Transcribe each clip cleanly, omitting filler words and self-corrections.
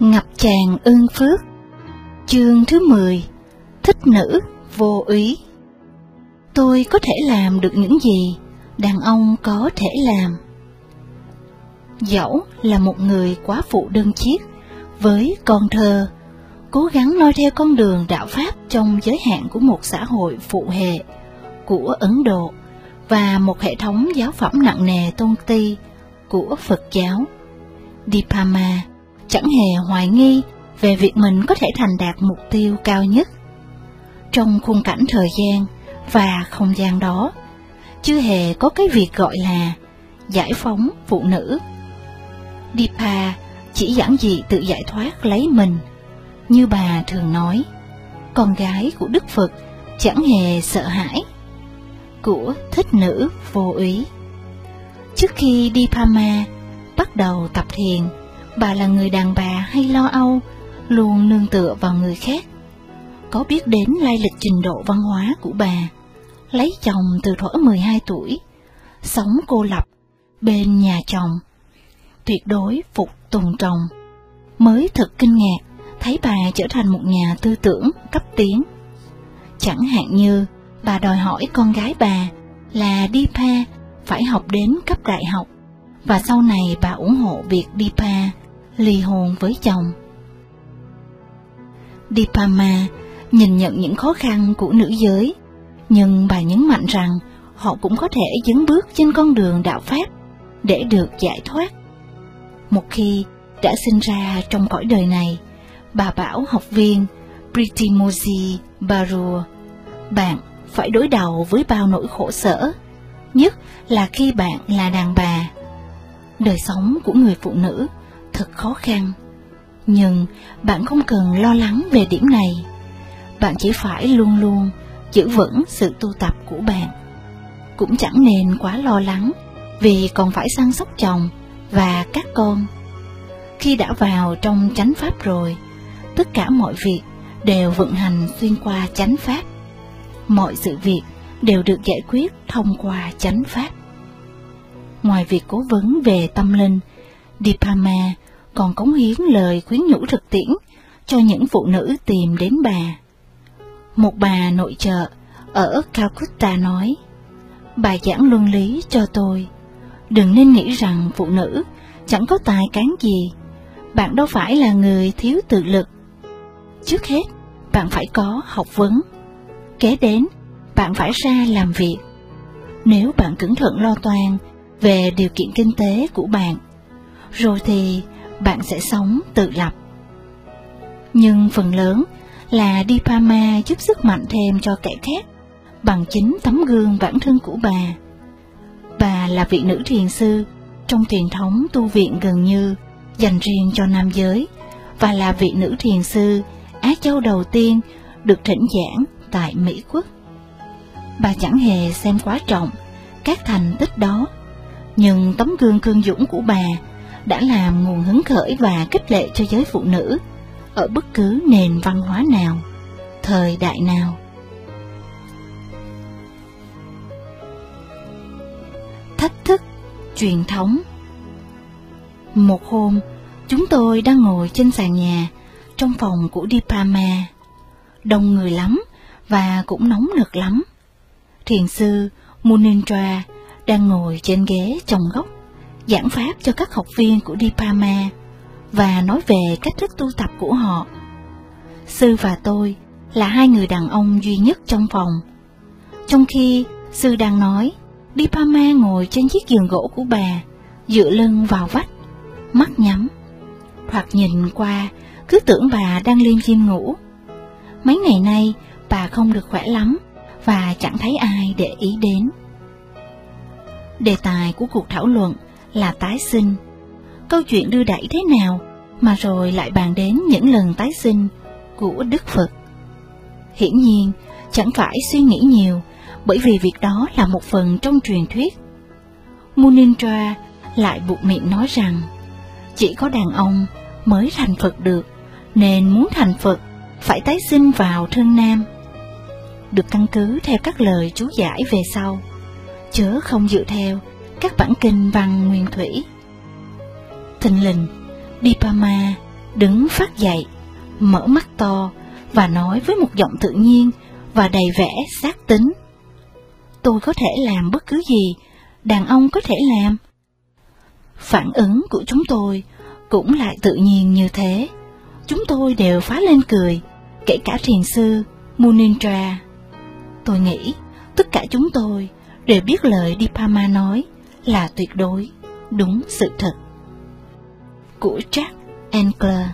Ngập tràn ơn phước. Chương thứ 10. Thích nữ vô úy. Tôi có thể làm được những gì đàn ông có thể làm. Dẫu là một người quá phụ đơn chiếc với con thơ, cố gắng noi theo con đường đạo Pháp trong giới hạn của một xã hội phụ hệ của Ấn Độ và một hệ thống giáo phẩm nặng nề tôn ti của Phật giáo, Dipama chẳng hề hoài nghi về việc mình có thể thành đạt mục tiêu cao nhất. Trong khung cảnh thời gian và không gian đó, chưa hề có cái việc gọi là giải phóng phụ nữ. Dipa chỉ giản dị tự giải thoát lấy mình, như bà thường nói, con gái của Đức Phật chẳng hề sợ hãi, của thích nữ vô úy. Trước khi Dipama bắt đầu tập thiền, bà là người đàn bà hay lo âu, luôn nương tựa vào người khác. Có biết đến lai lịch trình độ văn hóa của bà, lấy chồng từ thuở 12 tuổi, sống cô lập bên nhà chồng, tuyệt đối phục tùng chồng, mới thật kinh ngạc thấy bà trở thành một nhà tư tưởng cấp tiến. Chẳng hạn như bà đòi hỏi con gái bà là Dipa phải học đến cấp đại học, và sau này bà ủng hộ việc Dipa ly hôn với chồng. Dipama nhìn nhận những khó khăn của nữ giới, nhưng bà nhấn mạnh rằng họ cũng có thể dấn bước trên con đường đạo Pháp để được giải thoát. Một khi đã sinh ra trong cõi đời này, bà bảo học viên Pritimoji Barua, bạn phải đối đầu với bao nỗi khổ sở, nhất là khi bạn là đàn bà. Đời sống của người phụ nữ thật khó khăn, nhưng bạn không cần lo lắng về điểm này. Bạn chỉ phải luôn luôn giữ vững sự tu tập của bạn. Cũng chẳng nên quá lo lắng vì còn phải săn sóc chồng và các con. Khi đã vào trong chánh pháp rồi, tất cả mọi việc đều vận hành xuyên qua chánh pháp. Mọi sự việc đều được giải quyết thông qua chánh pháp. Ngoài việc cố vấn về tâm linh, Dipama còn cống hiến lời khuyến nhủ thực tiễn cho những phụ nữ tìm đến bà. Một bà nội trợ ở Calcutta nói, bà giảng luân lý cho tôi, đừng nên nghĩ rằng phụ nữ chẳng có tài cán gì. Bạn đâu phải là người thiếu tự lực. Trước hết, bạn phải có học vấn. Kế đến, bạn phải ra làm việc. Nếu bạn cẩn thận lo toan về điều kiện kinh tế của bạn, rồi thì bạn sẽ sống tự lập. Nhưng phần lớn là Dipama giúp sức mạnh thêm cho kẻ khác bằng chính tấm gương bản thân của bà. Bà là vị nữ thiền sư trong truyền thống tu viện gần như dành riêng cho nam giới, và là vị nữ thiền sư Á Châu đầu tiên được thỉnh giảng tại Mỹ Quốc. Bà chẳng hề xem quá trọng các thành tích đó, nhưng tấm gương cương dũng của bà đã làm nguồn hứng khởi và khích lệ cho giới phụ nữ ở bất cứ nền văn hóa nào, thời đại nào. Thách thức truyền thống. Một hôm, chúng tôi đang ngồi trên sàn nhà trong phòng của Dipama. Đông người lắm và cũng nóng nực lắm. Thiền sư Munindra đang ngồi trên ghế trong góc, giảng pháp cho các học viên của Dipama và nói về cách thức tu tập của họ. Sư và tôi là hai người đàn ông duy nhất trong phòng. Trong khi sư đang nói, Dipama ngồi trên chiếc giường gỗ của bà, dựa lưng vào vách, mắt nhắm. Thoạt nhìn qua, cứ tưởng bà đang liêm diêm ngủ. Mấy ngày nay, bà không được khỏe lắm và chẳng thấy ai để ý đến. Đề tài của cuộc thảo luận là tái sinh. Câu chuyện đưa đẩy thế nào mà rồi lại bàn đến những lần tái sinh của Đức Phật? Hiển nhiên, chẳng phải suy nghĩ nhiều, bởi vì việc đó là một phần trong truyền thuyết. Munindra lại buộc miệng nói rằng chỉ có đàn ông mới thành Phật được, nên muốn thành Phật phải tái sinh vào thân nam. Được căn cứ theo các lời chú giải về sau, chớ không dựa theo các bản kinh văn nguyên thủy. Thình lình, Dipama đứng phát dậy, mở mắt to và nói với một giọng tự nhiên và đầy vẻ xác tín: tôi có thể làm bất cứ gì đàn ông có thể làm. Phản ứng của chúng tôi cũng lại tự nhiên như thế. Chúng tôi đều phá lên cười, kể cả thiền sư Munindra. Tôi nghĩ tất cả chúng tôi đều biết lời Dipama nói là tuyệt đối đúng sự thật. Của Jack Ankler.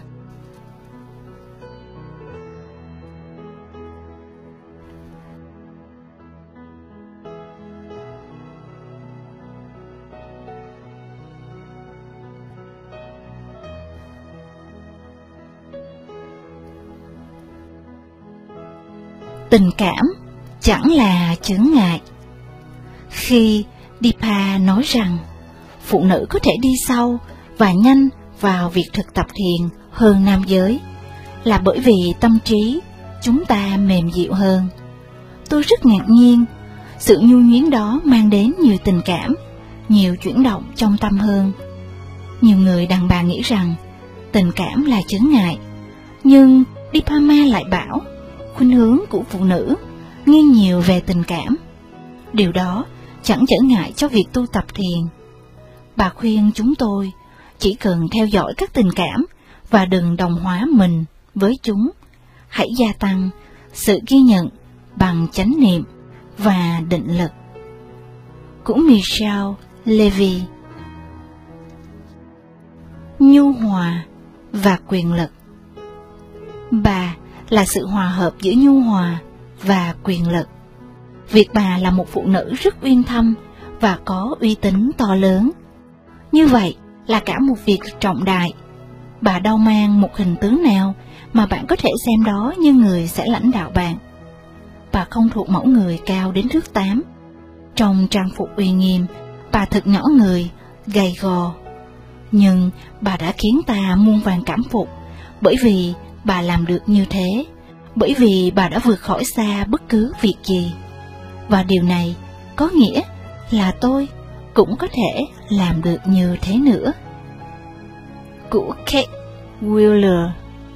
Tình cảm chẳng là chướng ngại. Khi Dipa nói rằng phụ nữ có thể đi sâu và nhanh vào việc thực tập thiền hơn nam giới, là bởi vì tâm trí chúng ta mềm dịu hơn. Tôi rất ngạc nhiên, sự nhu nhuyễn đó mang đến nhiều tình cảm, nhiều chuyển động trong tâm hơn. Nhiều người đàn bà nghĩ rằng tình cảm là chướng ngại, nhưng Dipama lại bảo khuynh hướng của phụ nữ nghiêng nhiều về tình cảm. Điều đó chẳng trở ngại cho việc tu tập thiền. Bà khuyên chúng tôi chỉ cần theo dõi các tình cảm và đừng đồng hóa mình với chúng. Hãy gia tăng sự ghi nhận bằng chánh niệm và định lực. Của Michelle Levy. Nhu hòa và quyền lực. Bà là sự hòa hợp giữa nhu hòa và quyền lực. Việc bà là một phụ nữ rất uyên thâm và có uy tín to lớn. Như vậy là cả một việc trọng đại. Bà đâu mang một hình tướng nào mà bạn có thể xem đó như người sẽ lãnh đạo bạn. Bà không thuộc mẫu người cao đến thước 8. Trong trang phục uy nghiêm, bà thật nhỏ người, gầy gò. Nhưng bà đã khiến ta muôn vàn cảm phục, bởi vì bà làm được như thế, bởi vì bà đã vượt khỏi xa bất cứ việc gì. Và điều này có nghĩa là tôi cũng có thể làm được như thế nữa. Của Kate Wheeler.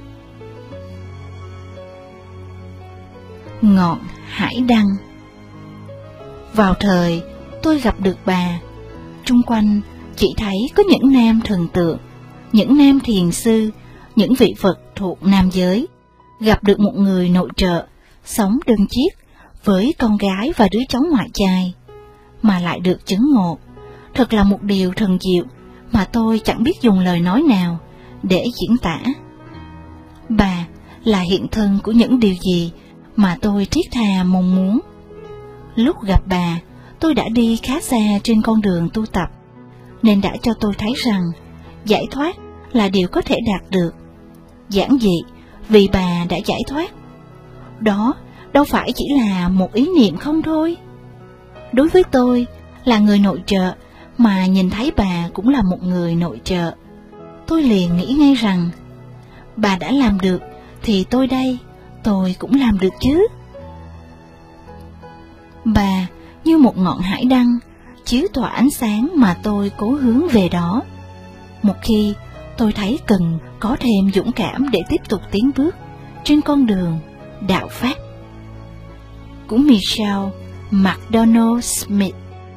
Ngọn hải đăng. Vào thời tôi gặp được bà, chung quanh chỉ thấy có những nam thần tượng, những nam thiền sư, những vị Phật thuộc nam giới. Gặp được một người nội trợ, sống đơn chiếc, với con gái và đứa cháu ngoại trai, mà lại được chứng ngộ, thật là một điều thần diệu mà tôi chẳng biết dùng lời nói nào để diễn tả. Bà là hiện thân của những điều gì mà tôi thiết tha mong muốn. Lúc gặp bà, tôi đã đi khá xa trên con đường tu tập, nên đã cho tôi thấy rằng giải thoát là điều có thể đạt được. Giản dị vì bà đã giải thoát. Đó đâu phải chỉ là một ý niệm không thôi. Đối với tôi, là người nội trợ, mà nhìn thấy bà cũng là một người nội trợ, tôi liền nghĩ ngay rằng bà đã làm được thì tôi đây, tôi cũng làm được chứ. Bà như một ngọn hải đăng chiếu tỏa ánh sáng mà tôi cố hướng về đó. Một khi tôi thấy cần có thêm dũng cảm để tiếp tục tiến bước trên con đường đạo pháp. Của Michelle McDonald Smith.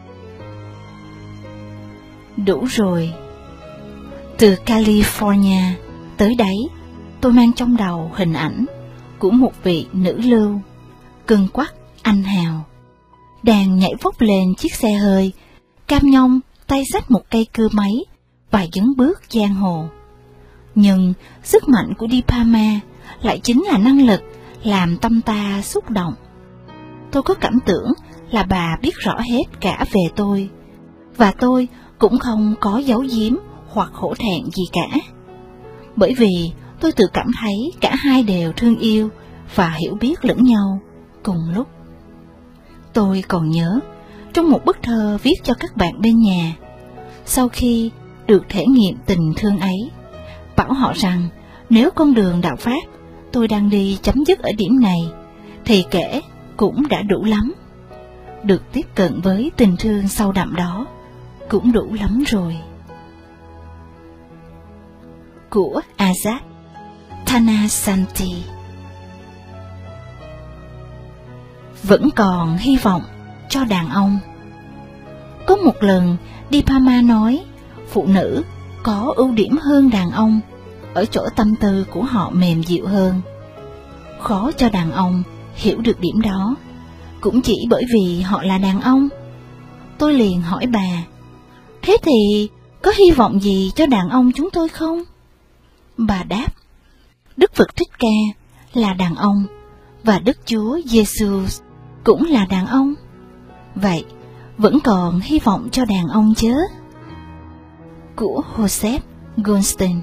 Đủ rồi. Từ California tới đấy, tôi mang trong đầu hình ảnh của một vị nữ lưu, cưng quắc anh hào, đang nhảy vót lên chiếc xe hơi, cam nhông tay xách một cây cưa máy và dấn bước giang hồ. Nhưng sức mạnh của Dipama lại chính là năng lực làm tâm ta xúc động. Tôi có cảm tưởng là bà biết rõ hết cả về tôi, và tôi cũng không có giấu giếm hoặc hổ thẹn gì cả, bởi vì tôi tự cảm thấy cả hai đều thương yêu và hiểu biết lẫn nhau cùng lúc. Tôi còn nhớ, trong một bức thơ viết cho các bạn bên nhà, sau khi được thể nghiệm tình thương ấy, bảo họ rằng nếu con đường đạo pháp tôi đang đi chấm dứt ở điểm này, thì kể cũng đã đủ lắm. Được tiếp cận với tình thương sâu đậm đó cũng đủ lắm rồi. Của Azad. Thanasanti. Vẫn còn hy vọng cho đàn ông. Có một lần, Dipama nói, phụ nữ có ưu điểm hơn đàn ông ở chỗ tâm tư của họ mềm dịu hơn. Khó cho đàn ông hiểu được điểm đó, cũng chỉ bởi vì họ là đàn ông. Tôi liền hỏi bà, thế thì có hy vọng gì cho đàn ông chúng tôi không? Bà đáp, Đức Phật Thích Ca là đàn ông và Đức Chúa Giêsu cũng là đàn ông. Vậy vẫn còn hy vọng cho đàn ông chớ? Của Joseph Goldstein.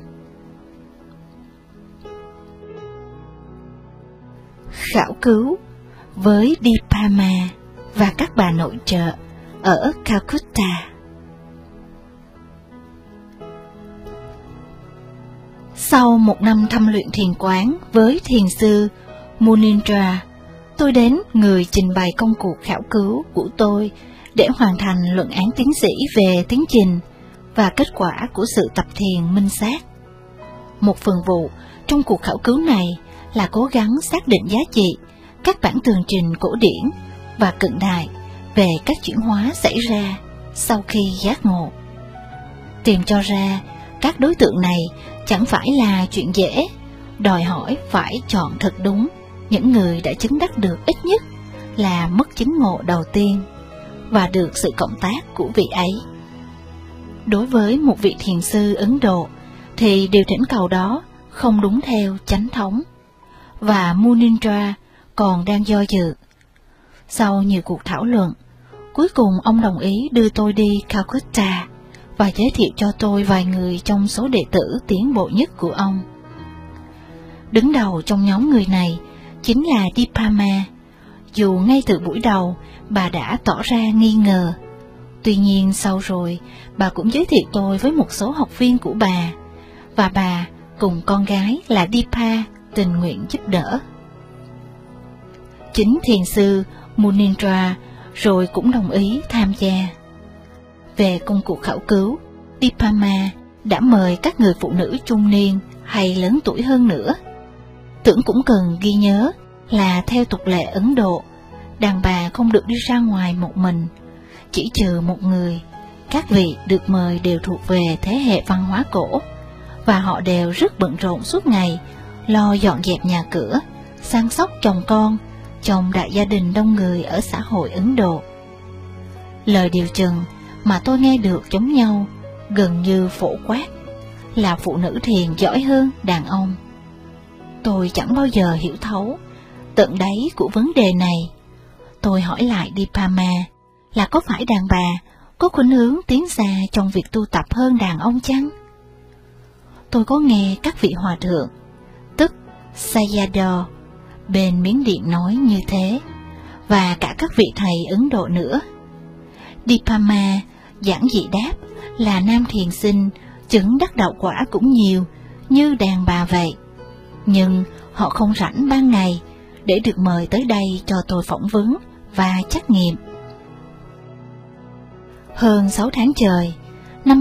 Khảo cứu với Dipama và các bà nội trợ ở Calcutta. Sau một năm thăm luyện thiền quán với thiền sư Munindra, tôi đến người trình bày công cuộc khảo cứu của tôi để hoàn thành luận án tiến sĩ về tiến trình và kết quả của sự tập thiền minh sát. Một phần vụ trong cuộc khảo cứu này là cố gắng xác định giá trị các bản tường trình cổ điển và cận đại về các chuyển hóa xảy ra sau khi giác ngộ. Tìm cho ra các đối tượng này chẳng phải là chuyện dễ, đòi hỏi phải chọn thật đúng những người đã chứng đắc được ít nhất là mất chứng ngộ đầu tiên và được sự cộng tác của vị ấy. Đối với một vị thiền sư Ấn Độ thì điều thỉnh cầu đó không đúng theo chánh thống, và Munindra còn đang do dự. Sau nhiều cuộc thảo luận, cuối cùng ông đồng ý đưa tôi đi Calcutta và giới thiệu cho tôi vài người trong số đệ tử tiến bộ nhất của ông. Đứng đầu trong nhóm người này chính là Dipama. Dù ngay từ buổi đầu bà đã tỏ ra nghi ngờ, tuy nhiên sau rồi bà cũng giới thiệu tôi với một số học viên của bà, và bà cùng con gái là Dipa tình nguyện giúp đỡ. Chính thiền sư Munindra rồi cũng đồng ý tham gia. Về công cuộc khảo cứu, Dipama đã mời các người phụ nữ trung niên hay lớn tuổi hơn nữa. Tưởng cũng cần ghi nhớ là theo tục lệ Ấn Độ, đàn bà không được đi ra ngoài một mình, chỉ trừ một người. Các vị được mời đều thuộc về thế hệ văn hóa cổ, và họ đều rất bận rộn suốt ngày, lo dọn dẹp nhà cửa, săn sóc chồng con, trong đại gia đình đông người ở xã hội Ấn Độ. Lời điều trần mà tôi nghe được giống nhau, gần như phổ quát, là phụ nữ thiền giỏi hơn đàn ông. Tôi chẳng bao giờ hiểu thấu tận đáy của vấn đề này. Tôi hỏi lại Dipama là có phải đàn bà có khuynh hướng tiến xa trong việc tu tập hơn đàn ông chăng? Tôi có nghe các vị hòa thượng, tức Sayadaw, bên Miến Điện nói như thế, và cả các vị thầy Ấn Độ nữa. Dipama giản dị đáp là nam thiền sinh chứng đắc đạo quả cũng nhiều như đàn bà vậy, nhưng họ không rảnh ban ngày để được mời tới đây cho tôi phỏng vấn và trắc nghiệm. Hơn 6 tháng trời, năm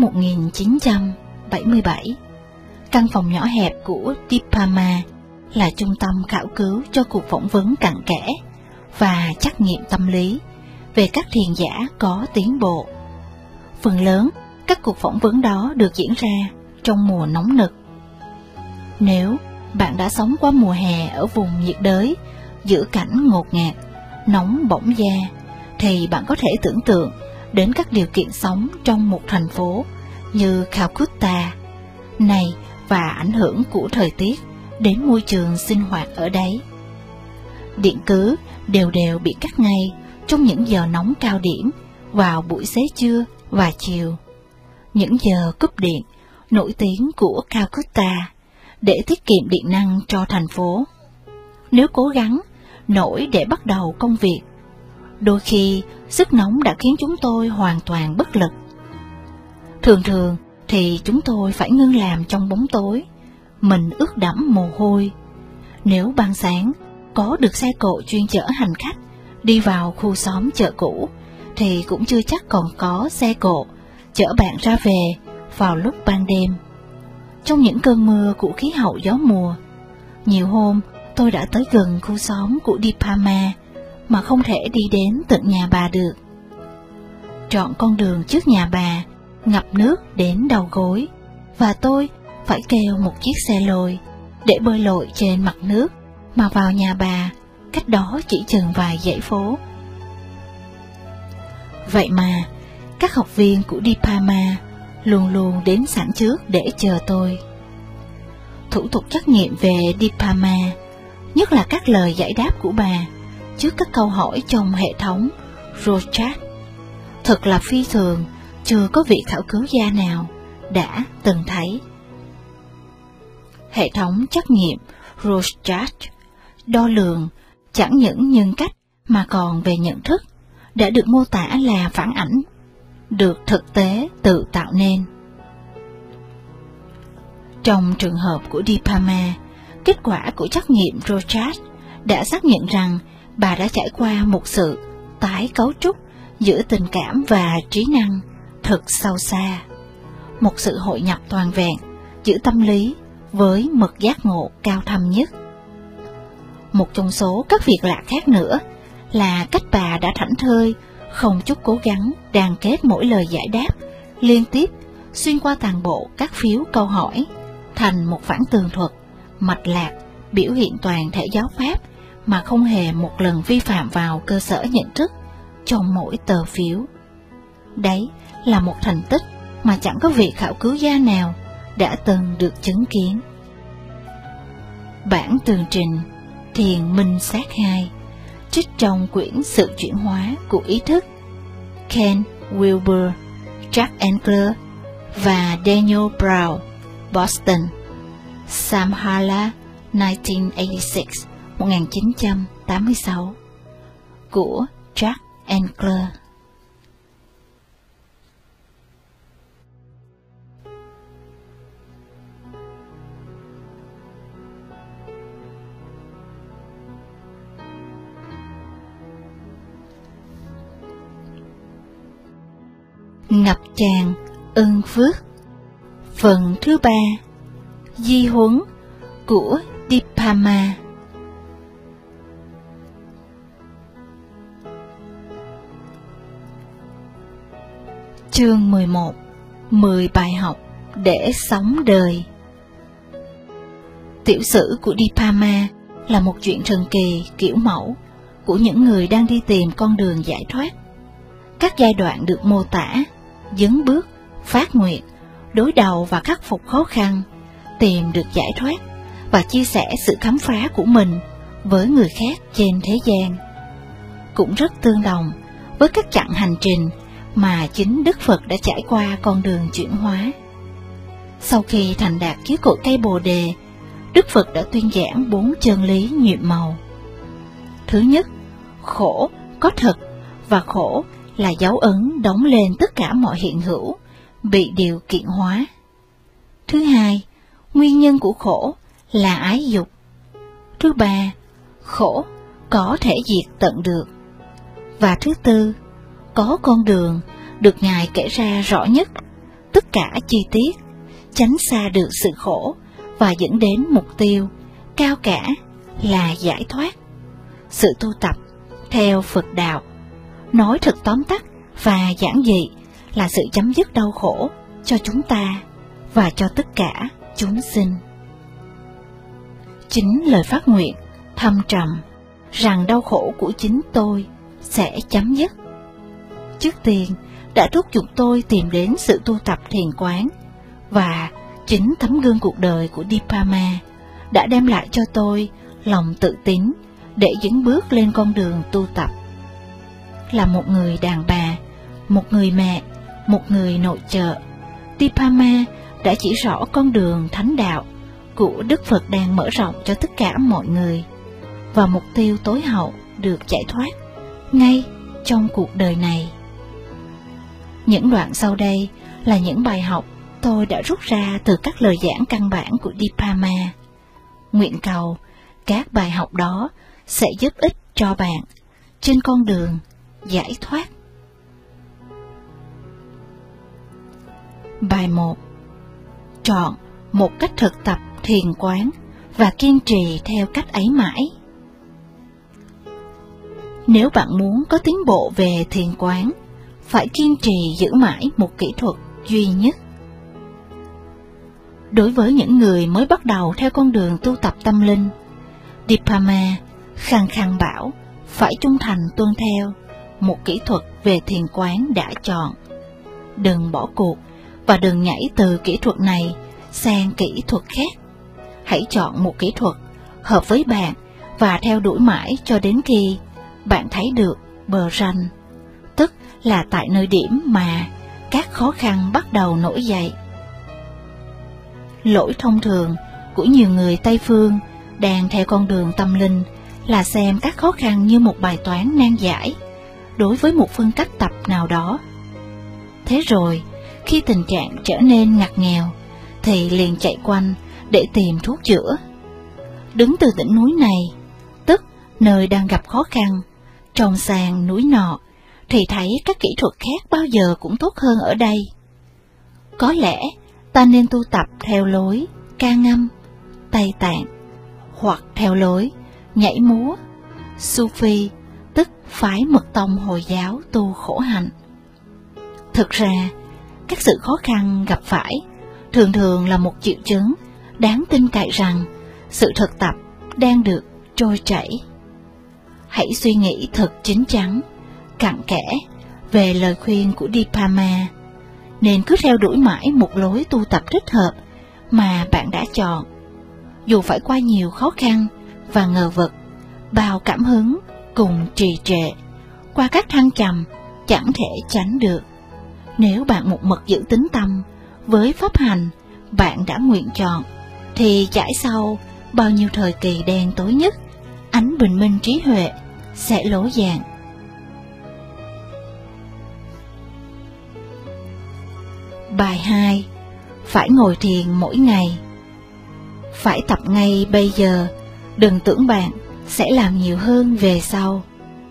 1977, căn phòng nhỏ hẹp của Dipama là trung tâm khảo cứu cho cuộc phỏng vấn cặn kẽ và trắc nghiệm tâm lý về các thiền giả có tiến bộ. Phần lớn các cuộc phỏng vấn đó được diễn ra trong mùa nóng nực. Nếu bạn đã sống qua mùa hè ở vùng nhiệt đới giữa cảnh ngột ngạt, nóng bỏng da, thì bạn có thể tưởng tượng đến các điều kiện sống trong một thành phố như Calcutta này và ảnh hưởng của thời tiết đến môi trường sinh hoạt ở đấy. Điện cứ đều đều bị cắt ngay trong những giờ nóng cao điểm vào buổi xế trưa và chiều, những giờ cúp điện nổi tiếng của Calcutta, để tiết kiệm điện năng cho thành phố. Nếu cố gắng nổi để bắt đầu công việc, đôi khi sức nóng đã khiến chúng tôi hoàn toàn bất lực. Thường thường thì chúng tôi phải ngưng làm trong bóng tối, mình ướt đẫm mồ hôi. Nếu ban sáng có được xe cộ chuyên chở hành khách đi vào khu xóm chợ cũ, thì cũng chưa chắc còn có xe cộ chở bạn ra về vào lúc ban đêm. Trong những cơn mưa của khí hậu gió mùa, Nhiều hôm tôi đã tới gần khu xóm của Dipama mà không thể đi đến tận nhà bà được. Trọn con đường trước nhà bà ngập nước đến đầu gối, và tôi phải kêu một chiếc xe lôi để bơi lội trên mặt nước mà vào nhà bà, cách đó chỉ chừng vài dãy phố. Vậy mà các học viên của Dipama luôn luôn đến sẵn trước để chờ tôi. Thủ tục trắc nghiệm về Dipama, nhất là các lời giải đáp của bà trước các câu hỏi trong hệ thống Rorschach, thật là phi thường, chưa có vị khảo cứu gia nào đã từng thấy. Hệ thống trắc nghiệm Rorschach đo lường chẳng những nhân cách mà còn về nhận thức, đã được mô tả là phản ảnh được thực tế tự tạo nên. Trong trường hợp của Dipama, kết quả của trắc nghiệm Rorschach đã xác nhận rằng bà đã trải qua một sự tái cấu trúc giữa tình cảm và trí năng thật sâu xa, một sự hội nhập toàn vẹn giữa tâm lý với mực giác ngộ cao thâm nhất. Một trong số các việc lạ khác nữa là cách bà đã thảnh thơi, không chút cố gắng đan kết mỗi lời giải đáp liên tiếp xuyên qua toàn bộ các phiếu câu hỏi thành một phản tường thuật mạch lạc biểu hiện toàn thể giáo pháp mà không hề một lần vi phạm vào cơ sở nhận thức trong mỗi tờ phiếu. Đấy là một thành tích mà chẳng có vị khảo cứu gia nào đã từng được chứng kiến. Bản tường trình Thiền Minh Sát 2 trích trong quyển Sự chuyển hóa của ý thức, Ken Wilber, Jack Engler và Daniel Brown, Boston, Samhala 1986, của Jack Engler. Ngập tràn ân phước. Phần thứ 3, di huấn của Dipama. Chương 11. 10 bài học để sống đời. Tiểu sử của Dipama là một chuyện thần kỳ kiểu mẫu của những người đang đi tìm con đường giải thoát. Các giai đoạn được mô tả: dấn bước, phát nguyện, đối đầu và khắc phục khó khăn, tìm được giải thoát và chia sẻ sự khám phá của mình với người khác trên thế gian. Cũng rất tương đồng với các chặng hành trình mà chính Đức Phật đã trải qua con đường chuyển hóa. Sau khi thành đạt dưới cội cây Bồ Đề, Đức Phật đã tuyên giảng 4 chân lý nhiệm màu. Thứ nhất, khổ có thật và khổ là dấu ấn đóng lên tất cả mọi hiện hữu bị điều kiện hóa. Thứ hai, nguyên nhân của khổ là ái dục. Thứ ba, khổ có thể diệt tận được. Và thứ tư, có con đường được Ngài kể ra rõ nhất, tất cả chi tiết, tránh xa được sự khổ và dẫn đến mục tiêu cao cả là giải thoát. Sự tu tập theo Phật đạo, nói thật tóm tắt và giản dị, là sự chấm dứt đau khổ cho chúng ta và cho tất cả chúng sinh. Chính lời phát nguyện thâm trầm rằng đau khổ của chính tôi sẽ chấm dứt, trước tiên đã thúc giục tôi tìm đến sự tu tập thiền quán, và chính tấm gương cuộc đời của Dipama đã đem lại cho tôi lòng tự tín để dấn bước lên con đường tu tập. Là một người đàn bà, một người mẹ, một người nội trợ, Dipama đã chỉ rõ con đường thánh đạo của Đức Phật đang mở rộng cho tất cả mọi người, và mục tiêu tối hậu được giải thoát ngay trong cuộc đời này. Những đoạn sau đây là những bài học tôi đã rút ra từ các lời giảng căn bản của Dipama. Nguyện cầu các bài học đó sẽ giúp ích cho bạn trên con đường giải thoát. Bài 1. Chọn một cách thực tập thiền quán và kiên trì theo cách ấy mãi. Nếu bạn muốn có tiến bộ về thiền quán, phải kiên trì giữ mãi một kỹ thuật duy nhất. Đối với những người mới bắt đầu theo con đường tu tập tâm linh, Dipama khăng khăng bảo phải trung thành tuân theo một kỹ thuật về thiền quán đã chọn. Đừng bỏ cuộc và đừng nhảy từ kỹ thuật này sang kỹ thuật khác. Hãy chọn một kỹ thuật hợp với bạn và theo đuổi mãi cho đến khi bạn thấy được bờ ranh, tức là tại nơi điểm mà các khó khăn bắt đầu nổi dậy. Lỗi thông thường của nhiều người Tây phương đang theo con đường tâm linh là xem các khó khăn như một bài toán nan giải đối với một phương cách tập nào đó. Thế rồi, khi tình trạng trở nên ngặt nghèo, thì liền chạy quanh để tìm thuốc chữa. Đứng từ đỉnh núi này, tức nơi đang gặp khó khăn, trông sang núi nọ, thì thấy các kỹ thuật khác bao giờ cũng tốt hơn ở đây. Có lẽ ta nên tu tập theo lối ca ngâm, Tây Tạng, hoặc theo lối nhảy múa, Sufi, tức phái mật tông Hồi giáo tu khổ hạnh. Thực ra, các sự khó khăn gặp phải thường thường là một triệu chứng đáng tin cậy rằng sự thực tập đang được trôi chảy. Hãy suy nghĩ thật chín chắn, cặn kẽ về lời khuyên của Dipama, nên cứ theo đuổi mãi một lối tu tập thích hợp mà bạn đã chọn. Dù phải qua nhiều khó khăn và ngờ vực, bao cảm hứng cùng trì trệ, qua các thăng trầm chẳng thể tránh được. Nếu bạn một mực giữ tín tâm với pháp hành bạn đã nguyện chọn, thì trải sau bao nhiêu thời kỳ đen tối nhất, ánh bình minh trí huệ sẽ ló dạng. Bài 2. Phải ngồi thiền mỗi ngày. Phải tập ngay bây giờ, đừng tưởng bạn sẽ làm nhiều hơn về sau.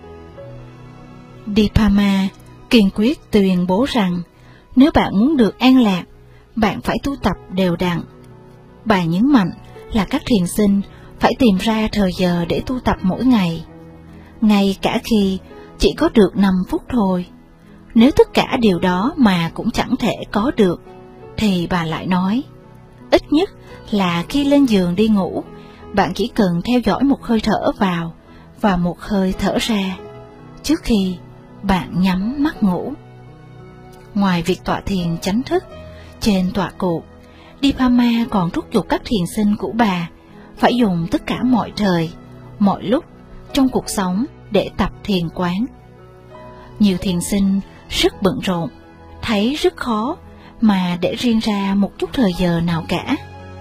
Dipama kiên quyết tuyên bố rằng nếu bạn muốn được an lạc, bạn phải tu tập đều đặn. Bà nhấn mạnh là các thiền sinh phải tìm ra thời giờ để tu tập mỗi ngày, ngay cả khi chỉ có được 5 phút thôi. Nếu tất cả điều đó mà cũng chẳng thể có được, thì bà lại nói, ít nhất là khi lên giường đi ngủ, bạn chỉ cần theo dõi một hơi thở vào và một hơi thở ra trước khi bạn nhắm mắt ngủ. Ngoài việc tọa thiền chánh thức trên tọa cụ, Dipama còn thúc giục các thiền sinh của bà phải dùng tất cả mọi thời, mọi lúc trong cuộc sống để tập thiền quán. Nhiều thiền sinh rất bận rộn, thấy rất khó mà để riêng ra một chút thời giờ nào cả.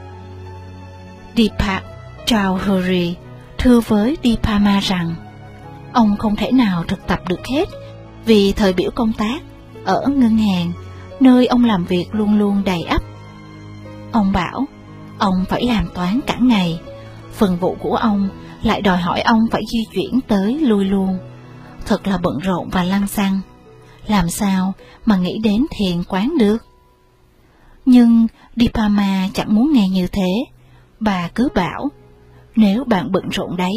Deepak Chowdhury thưa với Dipama rằng ông không thể nào thực tập được hết vì thời biểu công tác ở ngân hàng, nơi ông làm việc luôn luôn đầy ắp. Ông bảo ông phải làm toán cả ngày, phần vụ của ông lại đòi hỏi ông phải di chuyển tới lui luôn, thật là bận rộn và lăng xăng, làm sao mà nghĩ đến thiền quán được. Nhưng Dipama chẳng muốn nghe như thế. Bà cứ bảo, nếu bạn bận rộn đấy,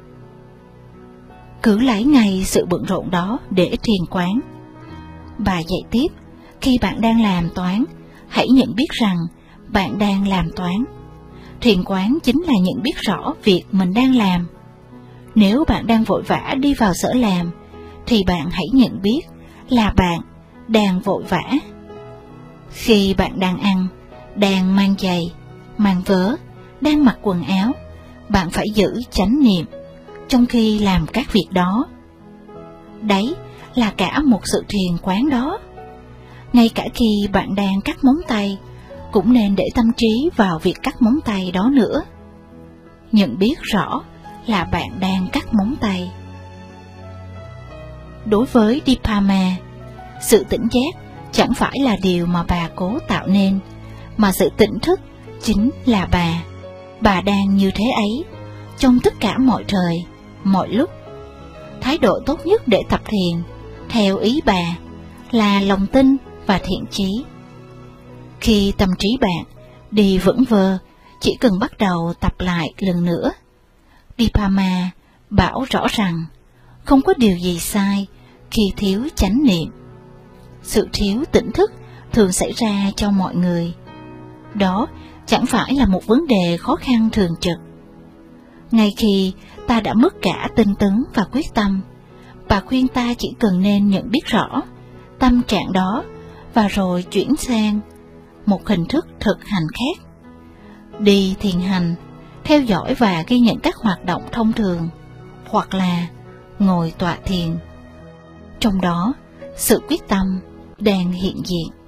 cứ lấy ngay sự bận rộn đó để thiền quán. Bà dạy tiếp, khi bạn đang làm toán, hãy nhận biết rằng bạn đang làm toán. Thiền quán chính là nhận biết rõ việc mình đang làm. Nếu bạn đang vội vã đi vào sở làm, thì bạn hãy nhận biết là bạn đang vội vã. Khi bạn đang ăn, đang mang giày, mang vớ, đang mặc quần áo, bạn phải giữ chánh niệm trong khi làm các việc đó. Đấy là cả một sự thiền quán đó. Ngay cả khi bạn đang cắt móng tay, cũng nên để tâm trí vào việc cắt móng tay đó nữa. Nhận biết rõ là bạn đang cắt móng tay. Đối với Dipama, sự tỉnh giác chẳng phải là điều mà bà cố tạo nên, mà sự tỉnh thức chính là bà. Bà đang như thế ấy trong tất cả mọi thời, mọi lúc. Thái độ tốt nhất để tập thiền, theo ý bà, là lòng tin và thiện chí. Khi tâm trí bạn đi vững vơ, chỉ cần bắt đầu tập lại lần nữa. Dipama bảo rõ rằng không có điều gì sai khi thiếu chánh niệm. Sự thiếu tỉnh thức thường xảy ra cho mọi người. Đó chẳng phải là một vấn đề khó khăn thường trực. Ngay khi ta đã mất cả tinh tấn và quyết tâm, bà khuyên ta chỉ cần nên nhận biết rõ tâm trạng đó và rồi chuyển sang một hình thức thực hành khác. Đi thiền hành, theo dõi và ghi nhận các hoạt động thông thường, hoặc là ngồi tọa thiền. Trong đó, sự quyết tâm đang hiện diện.